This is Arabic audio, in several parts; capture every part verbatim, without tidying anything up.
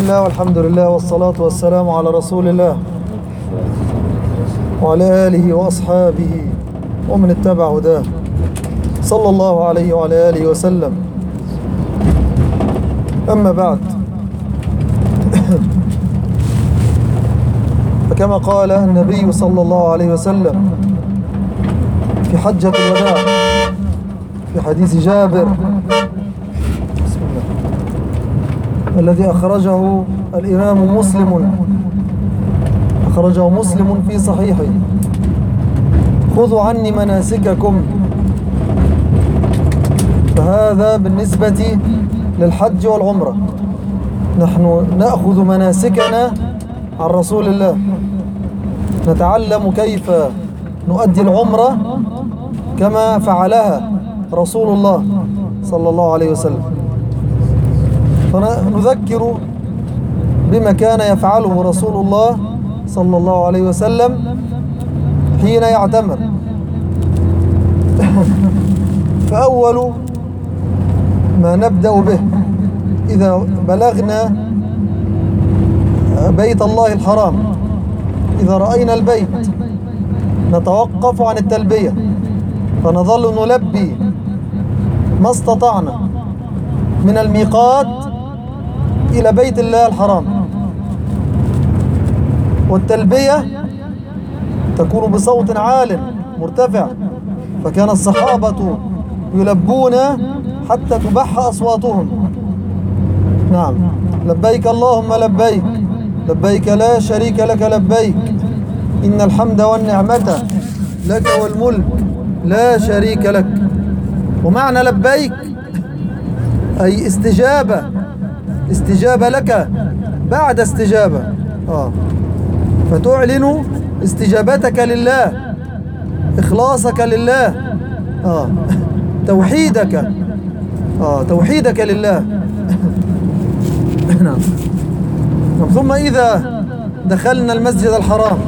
الله والحمد لله والصلاة والسلام على رسول الله وعلى آله وأصحابه ومن اتبع هداه صلى الله عليه وعلى آله وسلم. أما بعد، فكما قال النبي صلى الله عليه وسلم في حجة الوداع في حديث جابر بسم الله الذي أخرجه الإمام مسلم أخرجه مسلم في صحيحه: خذوا عني مناسككم. فهذا بالنسبة للحج والعمرة، نحن نأخذ مناسكنا عن رسول الله، نتعلم كيف نؤدي العمرة كما فعلها رسول الله صلى الله عليه وسلم، فنذكر بما كان يفعله رسول الله صلى الله عليه وسلم حين يعتمر. فأول ما نبدأ به إذا بلغنا بيت الله الحرام، إذا رأينا البيت نتوقف عن التلبية، فنظل نلبي ما استطعنا من الميقات إلى بيت الله الحرام. والتلبية تكون بصوت عال مرتفع، فكان الصحابة يلبون حتى تبح أصواتهم. نعم: لبيك اللهم لبيك، لبيك لا شريك لك لبيك، إن الحمد والنعمة لك والملك لا شريك لك. ومعنى لبيك أي استجابة، استجابة لك بعد استجابة. آه. فتعلن استجابتك لله، إخلاصك لله، آه. توحيدك، آه. توحيدك لله. نعم. ثم إذا دخلنا المسجد الحرام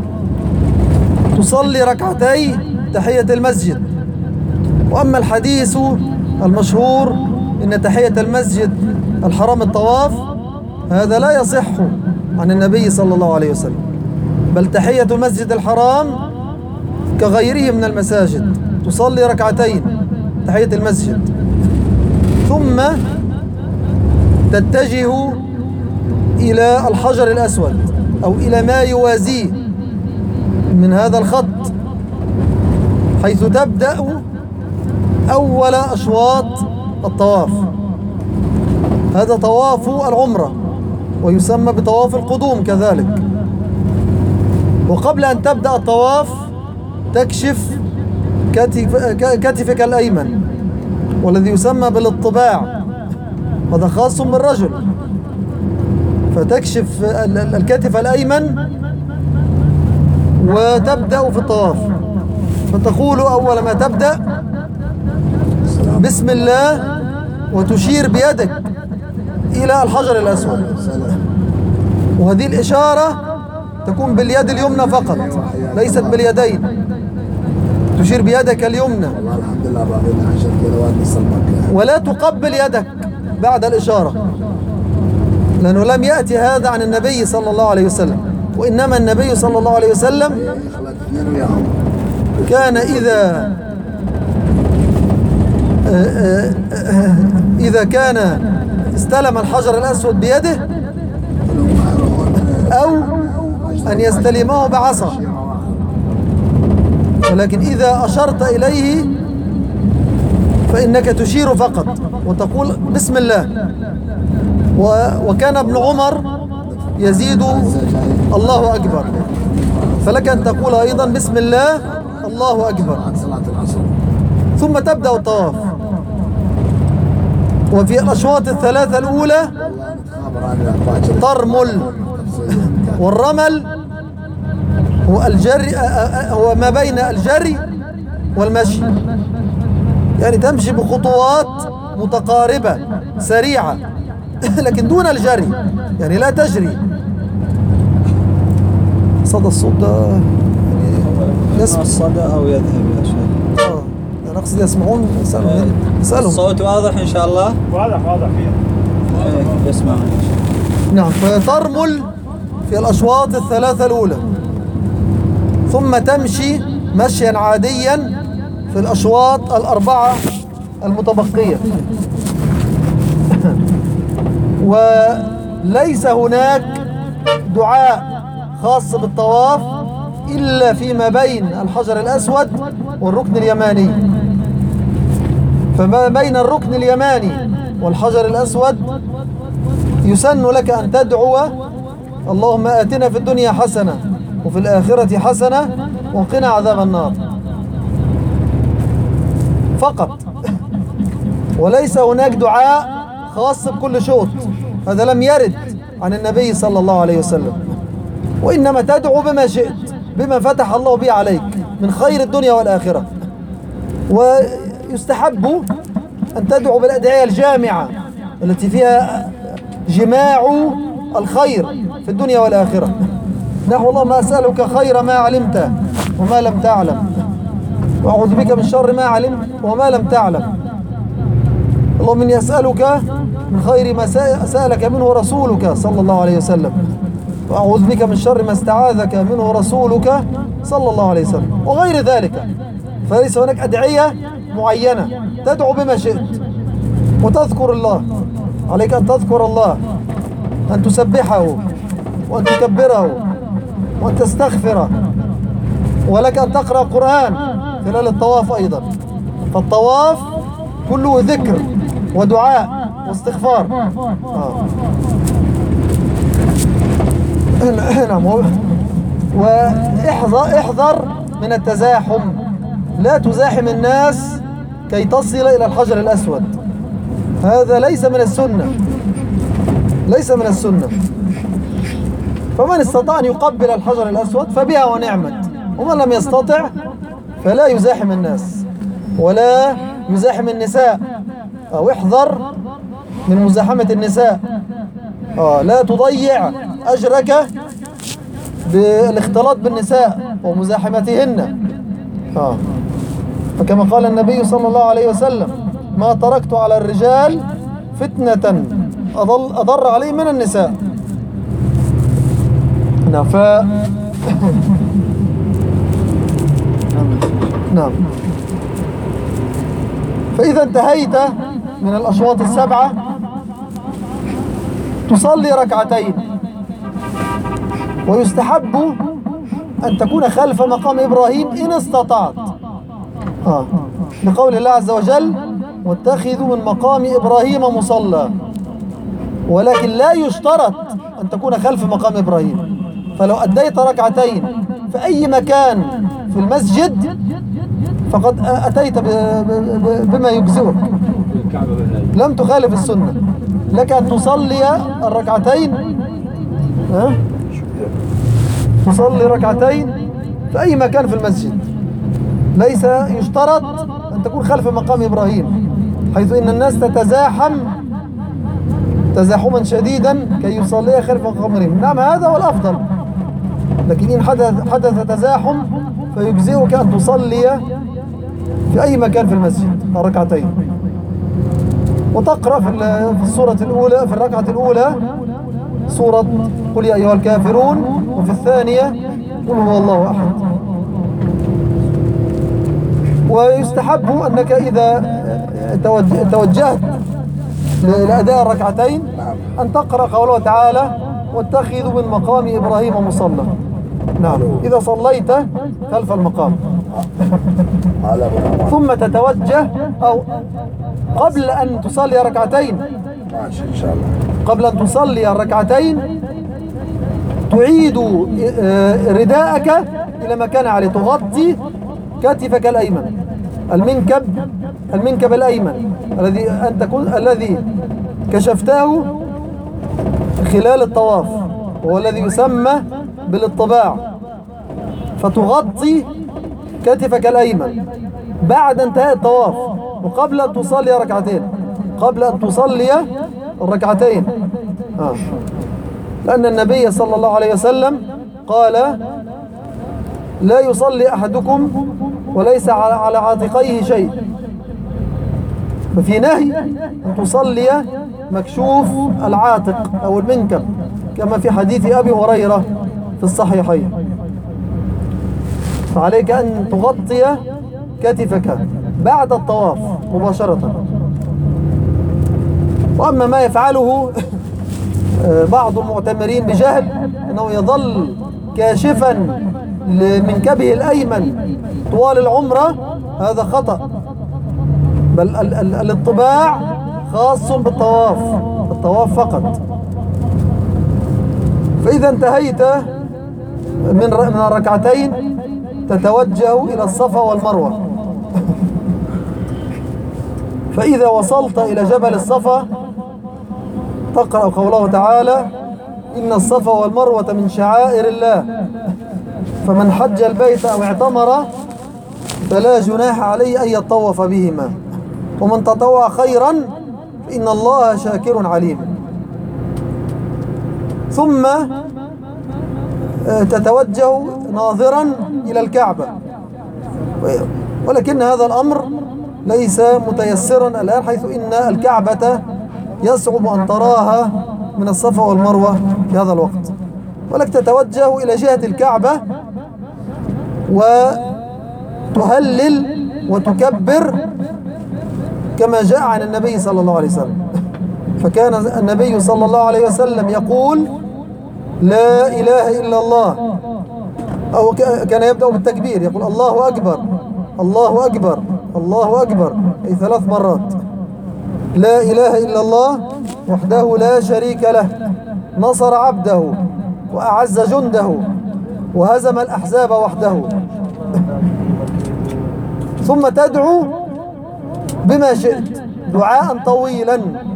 تصلي ركعتي تحية المسجد. وأما الحديث المشهور إن تحية المسجد الحرام الطواف، هذا لا يصح عن النبي صلى الله عليه وسلم، بل تحية المسجد الحرام كغيره من المساجد، تصلي ركعتين تحية المسجد ثم تتجه إلى الحجر الأسود أو إلى ما يوازيه من هذا الخط، حيث تبدأ أول أشواط الطواف. هذا طواف العمرة ويسمى بطواف القدوم كذلك. وقبل أن تبدأ الطواف تكشف كتف كتفك الأيمن، والذي يسمى بالاطباع، وهذا خاص بالرجل، فتكشف الكتف الأيمن وتبدأ في الطواف. فتقول أول ما تبدأ بسم الله، وتشير بيدك إلى الحجر الأسود، وهذه الإشارة تكون باليد اليمنى فقط، ليست باليدين. تشير بيدك اليمنى ولا تقبل يدك بعد الإشارة، لأنه لم يأتي هذا عن النبي صلى الله عليه وسلم. وإنما النبي صلى الله عليه وسلم كان إذا إذا كان استلم الحجر الأسود بيده أو أن يستلمه بعصا، ولكن إذا أشرت إليه فإنك تشير فقط وتقول بسم الله. وكان ابن عمر يزيد الله أكبر، فلك أن تقول أيضا بسم الله الله أكبر، ثم تبدأ الطواف. وفي الأشواط الثلاثة الأولى ترمل، والرمل هو الجري، هو ما بين الجري والمشي، يعني تمشي بخطوات متقاربة سريعة لكن دون الجري، يعني لا تجري. صدى الصوت ده يعني يسمع الصدى أو يذهب يا شيخ. اه أنا أقصد يسمعون. اسألهم. الصوت واضح إن شاء الله؟ واضح واضح فيها. إيه يسمعون إن شاء الله. نعم، فترمل في الأشواط الثلاثة الأولى، ثم تمشي مشيا عاديا في الأشواط الأربعة المتبقية. وليس هناك دعاء خاص بالطواف إلا فيما بين الحجر الأسود والركن اليماني. فما بين الركن اليماني والحجر الأسود يسن لك أن تدعو: اللهم آتنا في الدنيا حسنة وفي الآخرة حسنة وقنا عذاب النار، فقط. وليس هناك دعاء خاص بكل شوط، هذا لم يرد عن النبي صلى الله عليه وسلم. وإنما تدعو بما شئت، بما فتح الله به عليك من خير الدنيا والآخرة. ويستحب أن تدعو بالأدعية الجامعة التي فيها جماع الخير في الدنيا والآخرة، نحو: اللهم أسألك خير ما علمت وما لم تعلم، وأعوذ بك من شر ما علمت وما لم تعلم. اللهم إني أسألك من خير ما سألك منه رسولك صلى الله عليه وسلم، وأعوذ بك من شر ما استعاذك منه رسولك صلى الله عليه وسلم، وغير ذلك. فليس هناك أدعية معينة، تدعو بما شئت وتذكر الله. عليك أن تذكر الله، أن تسبحه وأن تكبره وأن تستغفره، ولك أن تقرأ قرآن خلال الطواف أيضا. فالطواف كله ذكر ودعاء واستغفار. آه. نعم. واحذر احذر من التزاحم، لا تزاحم الناس كي تصل إلى الحجر الأسود، هذا ليس من السنة، ليس من السنة. فمن استطاع أن يقبل الحجر الأسود فبها ونعمت، ومن لم يستطع فلا يزاحم الناس ولا يزاحم النساء، أو احذر من مزاحمة النساء. آه لا تضيع أجرك بالاختلاط بالنساء ومزاحمتهن. آه فكما قال النبي صلى الله عليه وسلم: ما تركت على الرجال فتنة أضل أضر عليه من النساء. نعم. ف نعم. فإذا انتهيت من الأشواط السبعة تصلي ركعتين، ويستحب أن تكون خلف مقام إبراهيم إن استطعت، آه. لقول الله عز وجل: واتخذوا من مقام إبراهيم مصلى. ولكن لا يشترط أن تكون خلف مقام إبراهيم. فلو أديت ركعتين في أي مكان في المسجد فقد أتيت بما يجزئك، لم تخالف السنة. لك أن تصلي الركعتين، أه؟ تصلي ركعتين في أي مكان في المسجد، ليس يشترط أن تكون خلف مقام إبراهيم، حيث إن الناس تتزاحم تزاحما شديدا كي يصلي خلف مقام إبراهيم. نعم، هذا هو الأفضل. لكن إن حدث, حدث تزاحم فيجزئك أن تصلي في أي مكان في المسجد الركعتين، وتقرأ في السورة الأولى، في الركعة الأولى سورة قل يا أيها الكافرون، وفي الثانية قل هو الله أحد. ويستحب أنك إذا توجهت لأداء الركعتين أن تقرأ قوله تعالى: واتخذوا من مقام إبراهيم مصلى. نعم، إذا صليت خلف المقام ثم تتوجه، أو قبل أن تصلي ركعتين إن شاء الله قبل أن تصلي الركعتين تعيد رداءك إلى ما كان عليه، تغطي كتفك الأيمن، المنكب المنكب الأيمن الذي أنت كنت الذي كشفته خلال الطواف، وهو الذي يسمى بالاطباع. فتغطي كتفك الأيمن بعد انتهاء الطواف، وقبل أن تصلي ركعتين قبل أن تصلي الركعتين آه. لأن النبي صلى الله عليه وسلم قال: لا يصلي أحدكم وليس على عاتقيه شيء. ففي نهي أن تصلي مكشوف العاتق أو المنكب، كما في حديث أبي هريرة في الصحيحين. فعليك أن تغطي كتفك بعد الطواف مباشرة. وأما ما يفعله بعض المعتمرين بجهل أنه يظل كاشفا من كبه الأيمن طوال العمرة، هذا خطأ، بل الاطباع خاص بالطواف، الطواف فقط. فإذا انتهيت من من الركعتين تتوجه إلى الصفا والمروة. فإذا وصلت إلى جبل الصفا تقرأ قوله تعالى: إن الصفا والمروة من شعائر الله، فمن حج البيت أو اعتمر فلا جناح عليه أن يطوف بهما، ومن تطوع خيرا فإن الله شاكر عليم. ثم تتوجه ناظرا إلى الكعبة، ولكن هذا الأمر ليس متيسرا الآن، حيث إن الكعبة يصعب أن تراها من الصفا والمروة في هذا الوقت، ولك تتوجه إلى جهة الكعبة وتهلل وتكبر كما جاء عن النبي صلى الله عليه وسلم. فكان النبي صلى الله عليه وسلم يقول: لا إله إلا الله، أو كان يبدأ بالتكبير يقول: الله أكبر الله أكبر الله أكبر، أي ثلاث مرات. لا إله إلا الله وحده لا شريك له، نصر عبده وأعز جنده وهزم الأحزاب وحده. ثم تدعو بما شئت دعاء طويلا،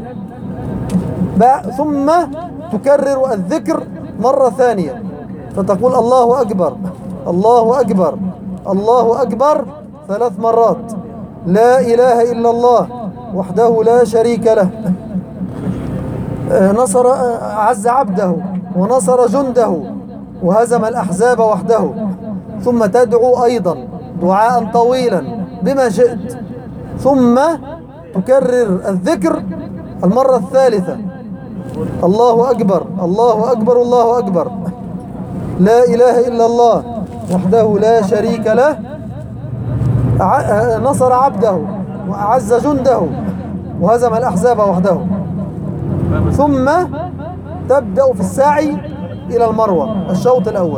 ثم تكرر الذكر مرة ثانية، فتقول: الله أكبر الله أكبر الله أكبر ثلاث مرات. لا إله إلا الله وحده لا شريك له، نصر عز عبده ونصر جنده وهزم الأحزاب وحده. ثم تدعو أيضا دعاء طويلا بما شئت، ثم تكرر الذكر المرة الثالثة: الله أكبر الله أكبر الله أكبر، لا إله إلا الله وحده لا شريك له، نصر عبده وأعز جنده وهزم الأحزاب وحده. ثم تبدأ في السعي إلى المروة الشوط الأول،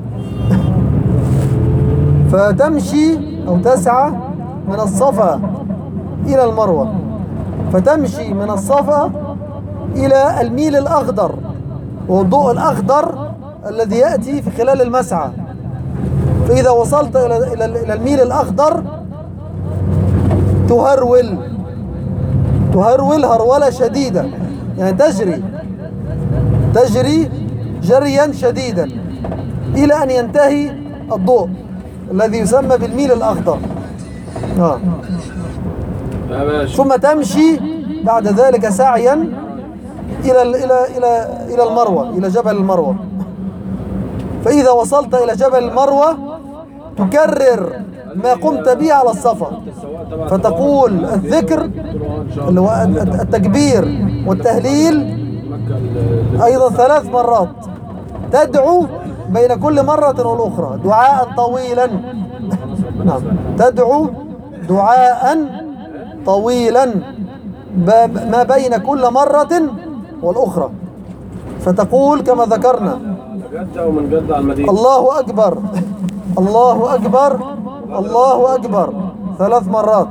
فتمشي أو تسعى من الصفا إلى المروة، فتمشي من الصفا إلى الميل الأخضر، والضوء الأخضر الذي يأتي في خلال المسعى. فإذا وصلت إلى إلى الميل الأخضر تهرول تهرول هرولة شديدة، يعني تجري تجري جريا شديدا إلى أن ينتهي الضوء الذي يسمى بالميل الأخضر. آه. ثم تمشي بعد ذلك سعيا إلى إلى إلى إلى المروة، إلى جبل المروة. فإذا وصلت إلى جبل المروة تكرر ما قمت به على الصفا، فتقول الذكر اللي هو التكبير والتهليل أيضا ثلاث مرات، تدعو بين كل مرة والأخرى دعاء طويلا. نعم، تدعو دعاء طويلا ما بين كل مرة والأخرى، فتقول كما ذكرنا: الله أكبر الله أكبر الله أكبر ثلاث مرات.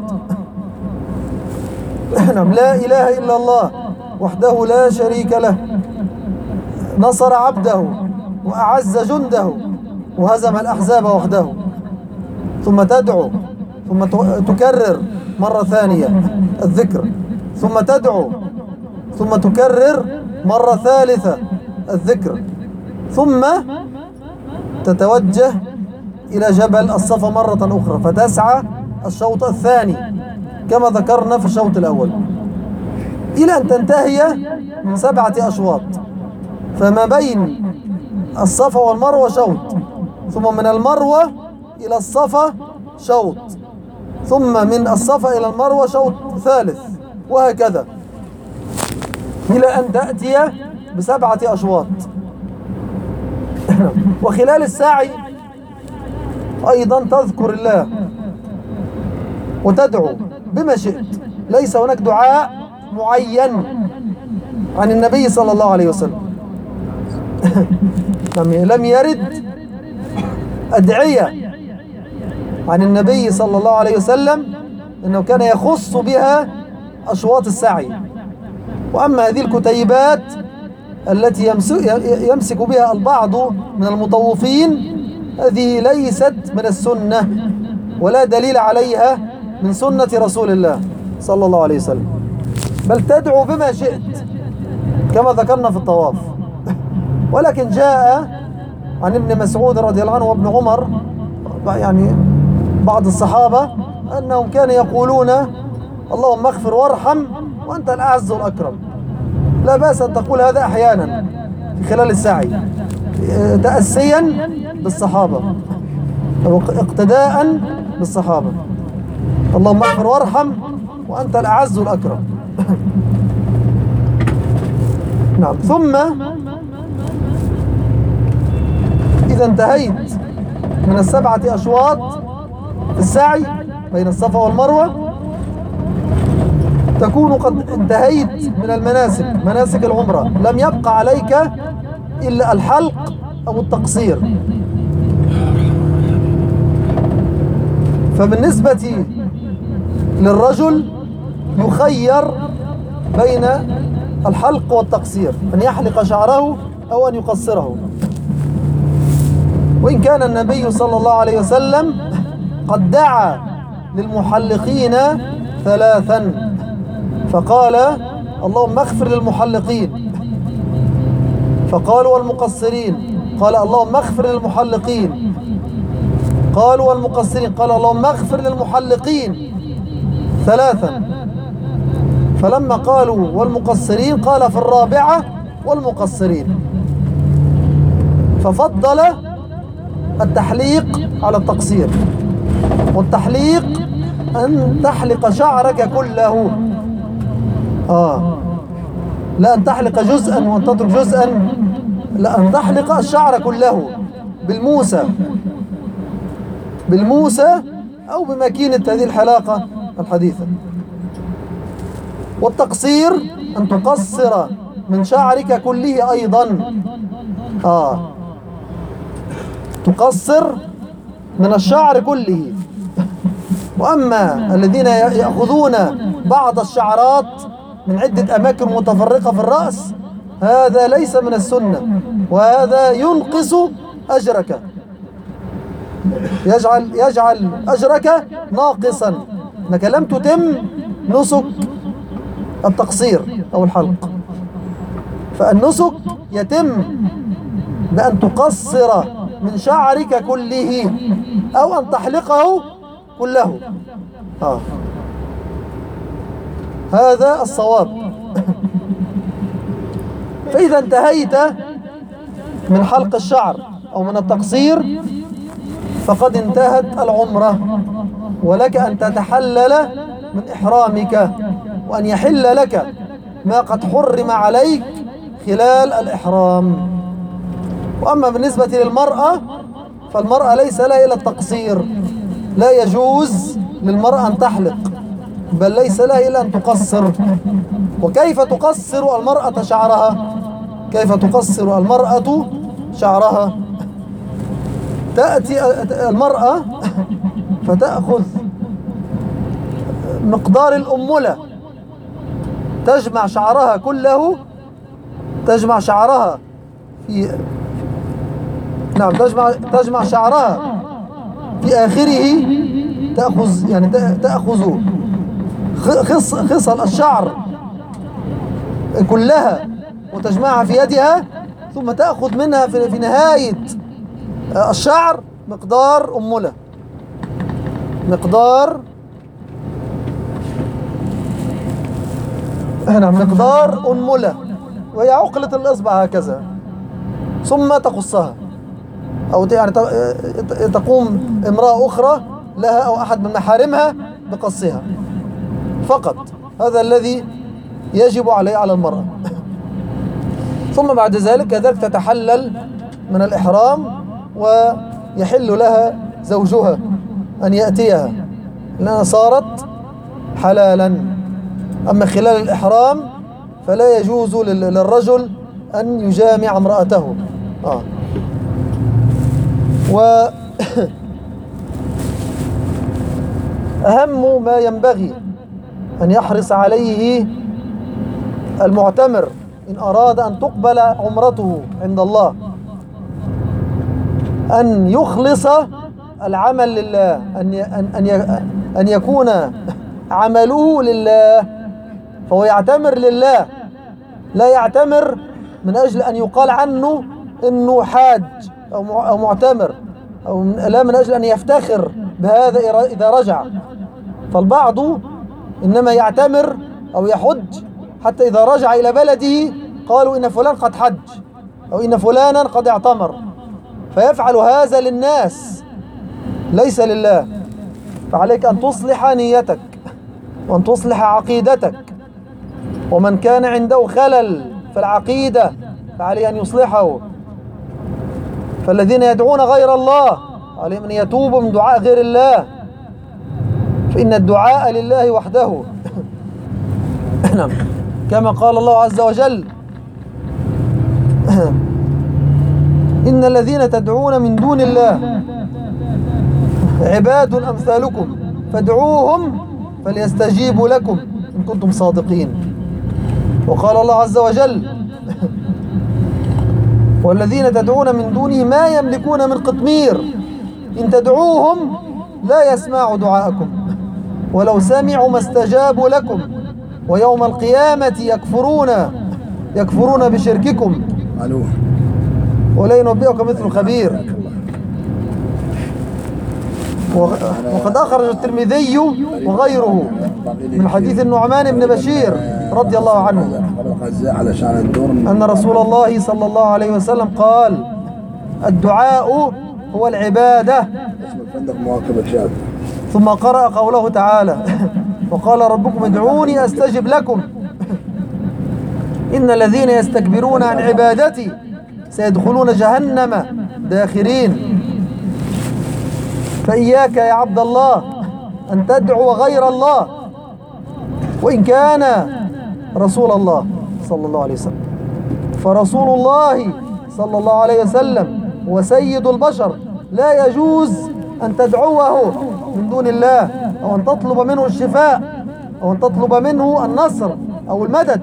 نعم. لا إله إلا الله وحده لا شريك له، نصر عبده وأعز جنده وهزم الأحزاب وحده. ثم تدعو، ثم تكرر مرة ثانية الذكر، ثم تدعو، ثم تكرر مرة ثالثة الذكر، ثم تتوجه إلى جبل الصفا مرة أخرى، فتسعى الشوط الثاني كما ذكرنا في الشوط الأول، إلى أن تنتهي من سبعة أشواط. فما بين الصفا والمروة شوط، ثم من المروة إلى الصفا شوط، ثم من الصفا إلى المروة شوط ثالث، وهكذا إلى أن تأتي بسبعة أشواط. وخلال السعي أيضا تذكر الله وتدعو بما شئت، ليس هناك دعاء معين عن النبي صلى الله عليه وسلم. لم يرد أدعية عن النبي صلى الله عليه وسلم أنه كان يخص بها أشواط السعي. وأما هذه الكتيبات التي يمسك بها البعض من المطوفين، هذه ليست من السنة ولا دليل عليها من سنة رسول الله صلى الله عليه وسلم، بل تدعو بما شئت كما ذكرنا في الطواف. ولكن جاء عن ابن مسعود رضي الله عنه وابن عمر، يعني بعض الصحابة، أنهم كانوا يقولون اللهم اغفر وارحم وأنت الأعز والأكرم. لا بأس أن تقول هذا أحيانا في خلال السعي تأسيا بالصحابة أو اقتداء بالصحابة. اللهم اغفر وارحم وأنت الأعز والأكرم. نعم. ثم إذا انتهيت من السبعة أشواط في السعي بين الصفا والمروة، تكون قد انتهيت من المناسك، مناسك العمرة. لم يبقى عليك إلا الحلق أو التقصير. فبالنسبة للرجل يخير بين الحلق والتقصير، أن يحلق شعره أو أن يقصره. وإن كان النبي صلى الله عليه وسلم قد دعا للمحلقين ثلاثا، فقال اللهم اغفر للمحلقين، فقالوا والمقصرين، قال اللهم اغفر للمحلقين، قالوا والمقصرين، قال اللهم اغفر للمحلقين ثلاثا. فلما قالوا والمقصرين قال في الرابعة والمقصرين، ففضل التحليق على التقصير. والتحليق أن تحلق شعرك كله، آه لا أن تحلق جزءا وأن تترك جزءا، لا، أن تحلق الشعر كله بالموسى بالموسى أو بماكينة هذه الحلاقة الحديثة. والتقصير أن تقصر من شعرك كله أيضا، آه تقصر من الشعر كله. وأما الذين يأخذون بعض الشعرات من عدة أماكن متفرقة في الرأس، هذا ليس من السنة، وهذا ينقص أجرك، يجعل, يجعل أجرك ناقصا، أنك لم تتم نسك التقصير أو الحلق. فالنسك يتم بأن تقصر من شعرك كله أو أن تحلقه كله، آه. هذا الصواب. فإذا انتهيت من حلق الشعر أو من التقصير فقد انتهت العمرة، ولك أن تتحلل من إحرامك، وأن يحل لك ما قد حرم عليك خلال الإحرام. وأما بالنسبة للمرأة فالمرأة ليس لها إلا التقصير، لا يجوز للمرأة أن تحلق، بل ليس لها إلا أن تقصر. وكيف تقصر المرأة شعرها؟ كيف تقصر المرأة شعرها؟ تأتي المرأة فتأخذ مقدار الأمولة، تجمع شعرها كله، تجمع شعرها في نعم تجمع تجمع شعرها في آخره، تأخذ يعني تأخذ خص خصل الشعر كلها وتجمعها في يدها، ثم تأخذ منها في, في نهاية الشعر مقدار أمولة، مقدار نعم مقدار أنملة، وهي عقلة الإصبع هكذا، ثم تقصها. أو يعني تقوم امرأة أخرى لها أو أحد من محارمها بقصها فقط. هذا الذي يجب عليه على المرأة. ثم بعد ذلك كذلك تتحلل من الإحرام ويحل لها زوجها أن يأتيها، لأنها صارت حلالا. أما خلال الإحرام فلا يجوز للرجل أن يجامع امرأته. آه. وأهم ما ينبغي أن يحرص عليه المعتمر إن أراد أن تقبل عمرته عند الله أن يخلص العمل لله، أن أن أن يكون عمله لله، فهو يعتمر لله، لا يعتمر من أجل أن يقال عنه إنه حاج أو معتمر، أو لا من أجل أن يفتخر بهذا إذا رجع. فالبعض إنما يعتمر أو يحج حتى إذا رجع إلى بلده قالوا إن فلان قد حج أو إن فلانا قد اعتمر، فيفعل هذا للناس ليس لله. فعليك أن تصلح نيتك وأن تصلح عقيدتك، ومن كان عنده خلل في العقيدة فعليه أن يصلحه. فالذين يدعون غير الله عليهم أن يتوبوا من دعاء غير الله، فإن الدعاء لله وحده. نعم، كما قال الله عز وجل: إن الذين تدعون من دون الله عباد أمثالكم فادعوهم فليستجيبوا لكم إن كنتم صادقين. وقال الله عز وجل: والذين تدعون من دونه ما يملكون من قطمير إن تدعوهم لا يسمعوا دعاءكم ولو سمعوا ما استجابوا لكم ويوم القيامة يكفرون يكفرون بشرككم ولا ينبئك مثل خبير. وقد أخرج الترمذي وغيره من حديث النعمان بن بشير رضي الله عنه أن رسول الله صلى الله عليه وسلم قال: الدعاء هو العبادة. ثم قرأ قوله تعالى: وقال ربكم ادعوني أستجب لكم إن الذين يستكبرون عن عبادتي سيدخلون جهنم داخرين. فإياك يا عبد الله أن تدعو غير الله وإن كان رسول الله صلى الله عليه وسلم، فرسول الله صلى الله عليه وسلم وسيد البشر لا يجوز أن تدعوه من دون الله أو أن تطلب منه الشفاء أو أن تطلب منه النصر أو المدد،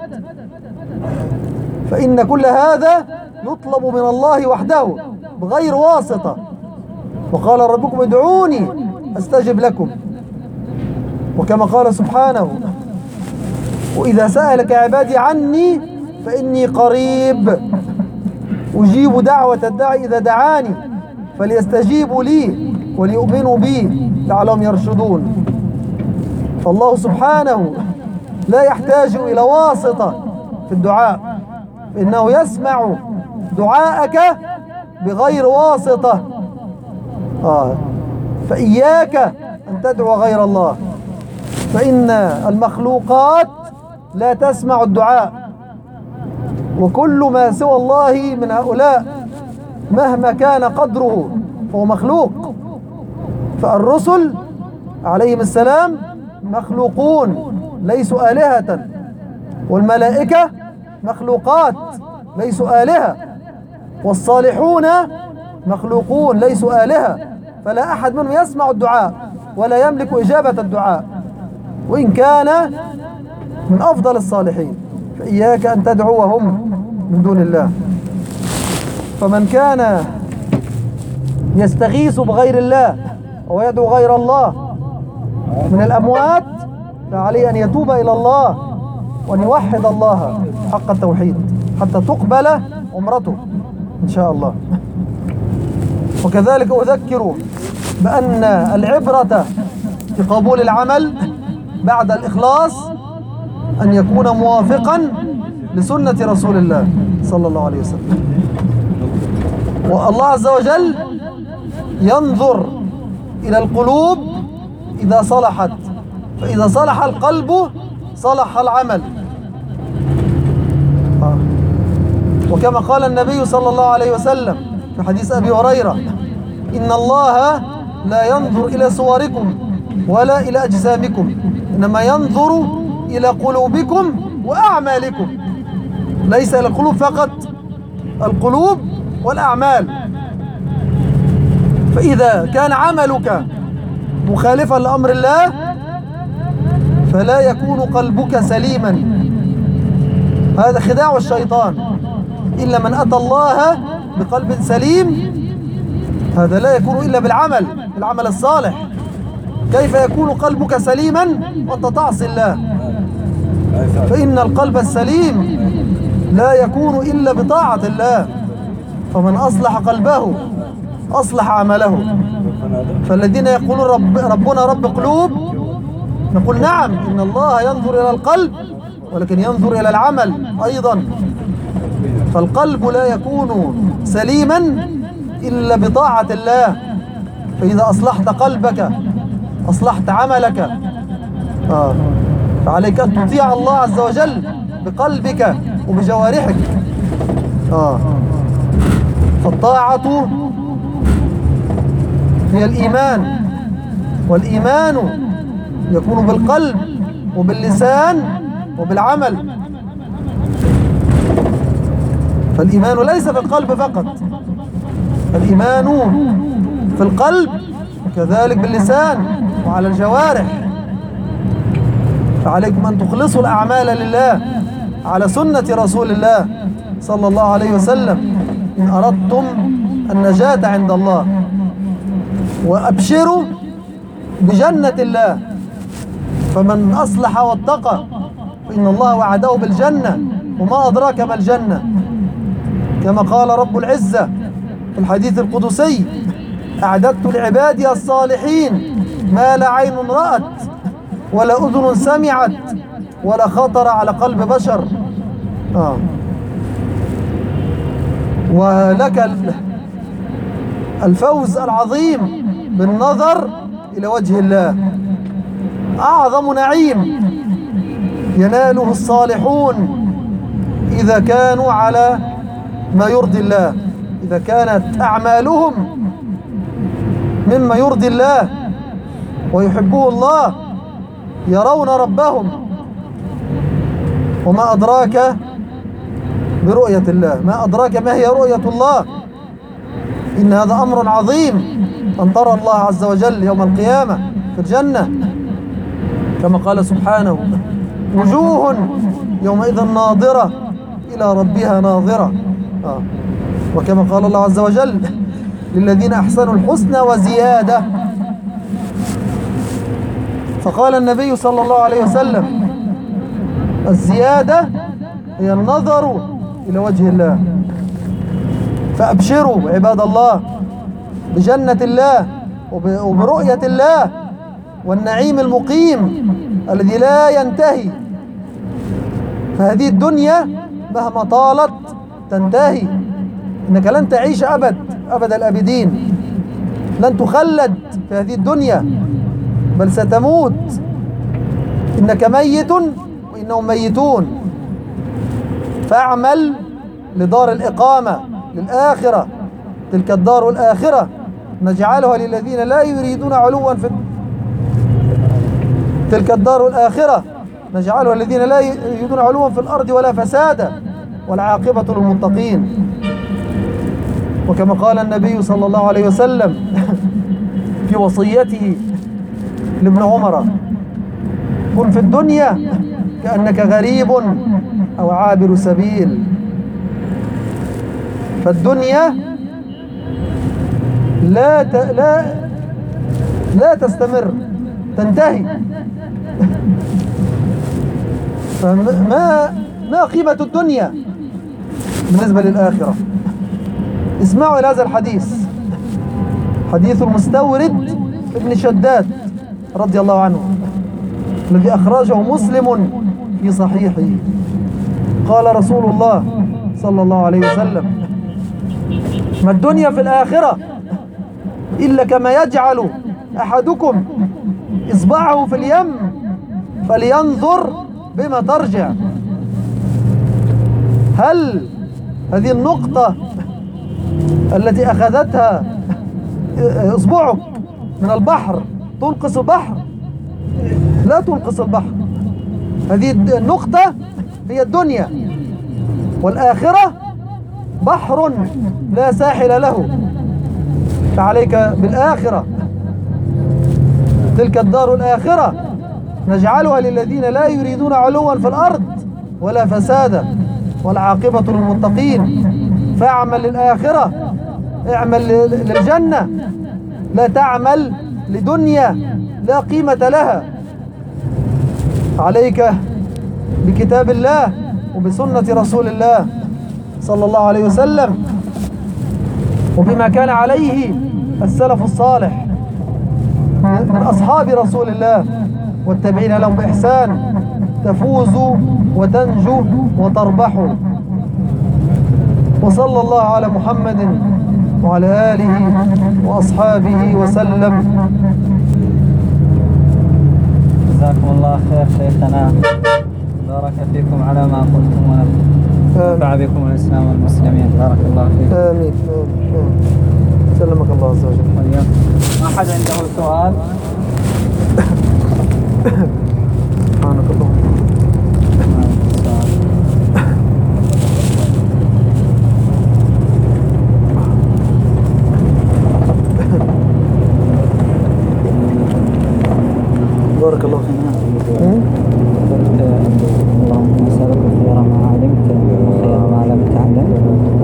فإن كل هذا يطلب من الله وحده بغير واسطة. وقال ربكم ادعوني أستجب لكم، وكما قال سبحانه: وإذا سألك عبادي عني فإني قريب أجيب دعوة الداعي إذا دعاني فليستجيبوا لي وليؤمنوا بي لعلهم يرشدون. فالله سبحانه لا يحتاج إلى واسطة في الدعاء، إنه يسمع دعاءك بغير واسطة. آه. فإياك أن تدعو غير الله، فإن المخلوقات لا تسمع الدعاء، وكل ما سوى الله من هؤلاء مهما كان قدره فهو مخلوق. فالرسل عليهم السلام مخلوقون ليسوا آلهة، والملائكة مخلوقات ليسوا آلهة، والصالحون مخلوقون ليسوا آلهة، فلا أحد منهم يسمع الدعاء ولا يملك إجابة الدعاء وإن كان من أفضل الصالحين. فإياك أن تدعوهم من دون الله. فمن كان يستغيث بغير الله أو يدعو غير الله من الأموات فعليه أن يتوب إلى الله وأن يوحد الله حق التوحيد حتى تقبل عمرته إن شاء الله. وكذلك أذكر بأن العبرة في قبول العمل بعد الإخلاص أن يكون موافقا لسنة رسول الله صلى الله عليه وسلم. والله عز وجل ينظر إلى القلوب إذا صلحت، فإذا صلح القلب صلح العمل. وكما قال النبي صلى الله عليه وسلم: في حديث أبي هريرة: إن الله لا ينظر إلى صوركم ولا إلى أجسامكم، إنما ينظر إلى قلوبكم وأعمالكم. ليس إلى القلوب فقط، القلوب والأعمال. فإذا كان عملك مخالفا لأمر الله فلا يكون قلبك سليما. هذا خداع الشيطان. إلا من أتى الله بقلب سليم، هذا لا يكون إلا بالعمل، بالعمل الصالح. كيف يكون قلبك سليما وأنت تعصي الله؟ فإن القلب السليم لا يكون إلا بطاعة الله. فمن أصلح قلبه أصلح عمله. فالذين يقولون رب ربنا رب قلوب، نقول نعم، إن الله ينظر إلى القلب ولكن ينظر إلى العمل أيضا. فالقلب لا يكون سليما إلا بطاعة الله. فإذا أصلحت قلبك أصلحت عملك. آه. فعليك أن تطيع الله عز وجل بقلبك وبجوارحك. آه. فالطاعة هي الإيمان، والإيمان يكون بالقلب وباللسان وبالعمل. فالإيمان ليس في القلب فقط، الإيمان في القلب وكذلك باللسان وعلى الجوارح. فعليكم أن تخلصوا الأعمال لله على سنة رسول الله صلى الله عليه وسلم إن أردتم النجاة عند الله. وأبشروا بجنة الله. فمن أصلح واتقى فإن الله وعده بالجنة، وما أدراك ما الجنة، كما قال رب العزة في الحديث القدسي: أعددت لعبادي الصالحين ما لا عين رأت ولا أذن سمعت ولا خطر على قلب بشر. آه. ولك الفوز العظيم بالنظر إلى وجه الله. أعظم نعيم يناله الصالحون إذا كانوا على ما يرضي الله، إذا كانت أعمالهم مما يرضي الله ويحبه الله، يرون ربهم. وما أدراك برؤية الله، ما أدراك ما هي رؤية الله؟ إن هذا أمر عظيم، أن ترى الله عز وجل يوم القيامة في الجنة، كما قال سبحانه: وجوه يومئذ ناظرة إلى ربها ناظرة. آه. وكما قال الله عز وجل: للذين أحسنوا الحسنى وزيادة. فقال النبي صلى الله عليه وسلم: الزيادة هي النظر إلى وجه الله. فأبشروا عباد الله بجنة الله وبرؤية الله والنعيم المقيم الذي لا ينتهي. فهذه الدنيا مهما طالت تنتهي، إنك لن تعيش أبد أبد الأبدين، لن تخلد في هذه الدنيا بل ستموت. إنك ميت وإنهم ميتون. فاعمل لدار الإقامة للآخرة، تلك الدار الآخرة نجعلها للذين لا يريدون علوا في تلك الدار الآخرة نجعلها للذين لا يريدون علوا في الأرض ولا فسادا والعاقبة للمتقين. وكما قال النبي صلى الله عليه وسلم في وصيته لابن عمر: كن في الدنيا كأنك غريب أو عابر سبيل. فالدنيا لا ت... لا لا تستمر، تنتهي. فما ما قيمة الدنيا بالنسبة للآخرة؟ اسمعوا إلى هذا الحديث، حديث المستورد ابن شداد رضي الله عنه الذي أخرجه مسلم في صحيحه. قال رسول الله صلى الله عليه وسلم: ما الدنيا في الآخرة إلا كما يجعل أحدكم إصبعه في اليم فلينظر بما ترجع. هل هذه النقطة التي أخذتها إصبعك من البحر تنقص البحر؟ لا تنقص البحر. هذه النقطة هي الدنيا، والآخرة بحر لا ساحل له، فعليك بالآخرة. تلك الدار الآخرة نجعلها للذين لا يريدون علوا في الأرض ولا فسادا والعاقبة للمتقين. فاعمل للآخرة، اعمل للجنة، لا تعمل لدنيا لا قيمة لها. عليك بكتاب الله وبسنة رسول الله صلى الله عليه وسلم، وبما كان عليه السلف الصالح من أصحاب رسول الله والتابعين لهم بإحسان، تفوزوا وتنجوا وتربحوا. وصلى الله على محمد وعلى آله وأصحابه وسلم. جزاكم الله خير شيخنا، بارك فيكم على ما قلتم ونفع بكم الإسلام والمسلمين. بارك الله فيكم. آمين. سلمك الله عز وجل. ما أحد عنده سؤال؟ سبحانك اللهم. بارك الله فيك. اللهم نسألك خير ما علمت وخير ما لم تعلم.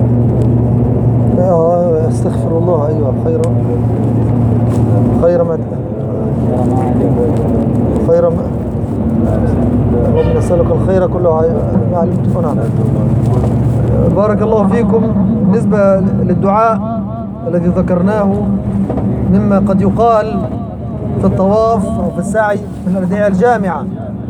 استغفر الله. ايوه، خير خير ما خير ما اللهم نسألك الخير كله ما علمت ونعم. بارك الله فيكم. بالنسبة للدعاء الذي ذكرناه مما قد يقال في الطواف أو في السعي من الأدعية الجامعة،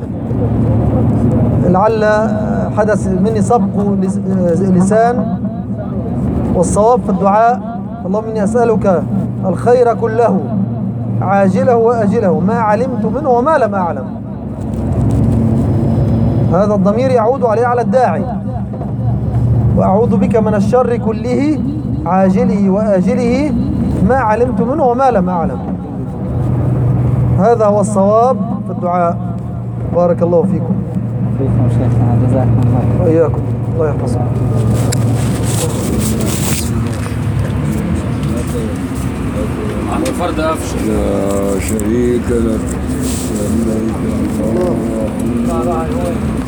لعل حدث مني سبق لسان، والصواب في الدعاء اللهم إني أسألك الخير كله عاجله وآجله ما علمت منه وما لم أعلم. هذا الضمير يعود عليه على الداعي. وأعوذ بك من الشر كله عاجله وآجله ما علمت منه وما لم أعلم. هذا هو الصواب في الدعاء. بارك الله فيكم. فيكم شيخنا، جزاكم الله. وإياكم، الله يحفظكم. عن الفرد أفشل. لا شريك لك.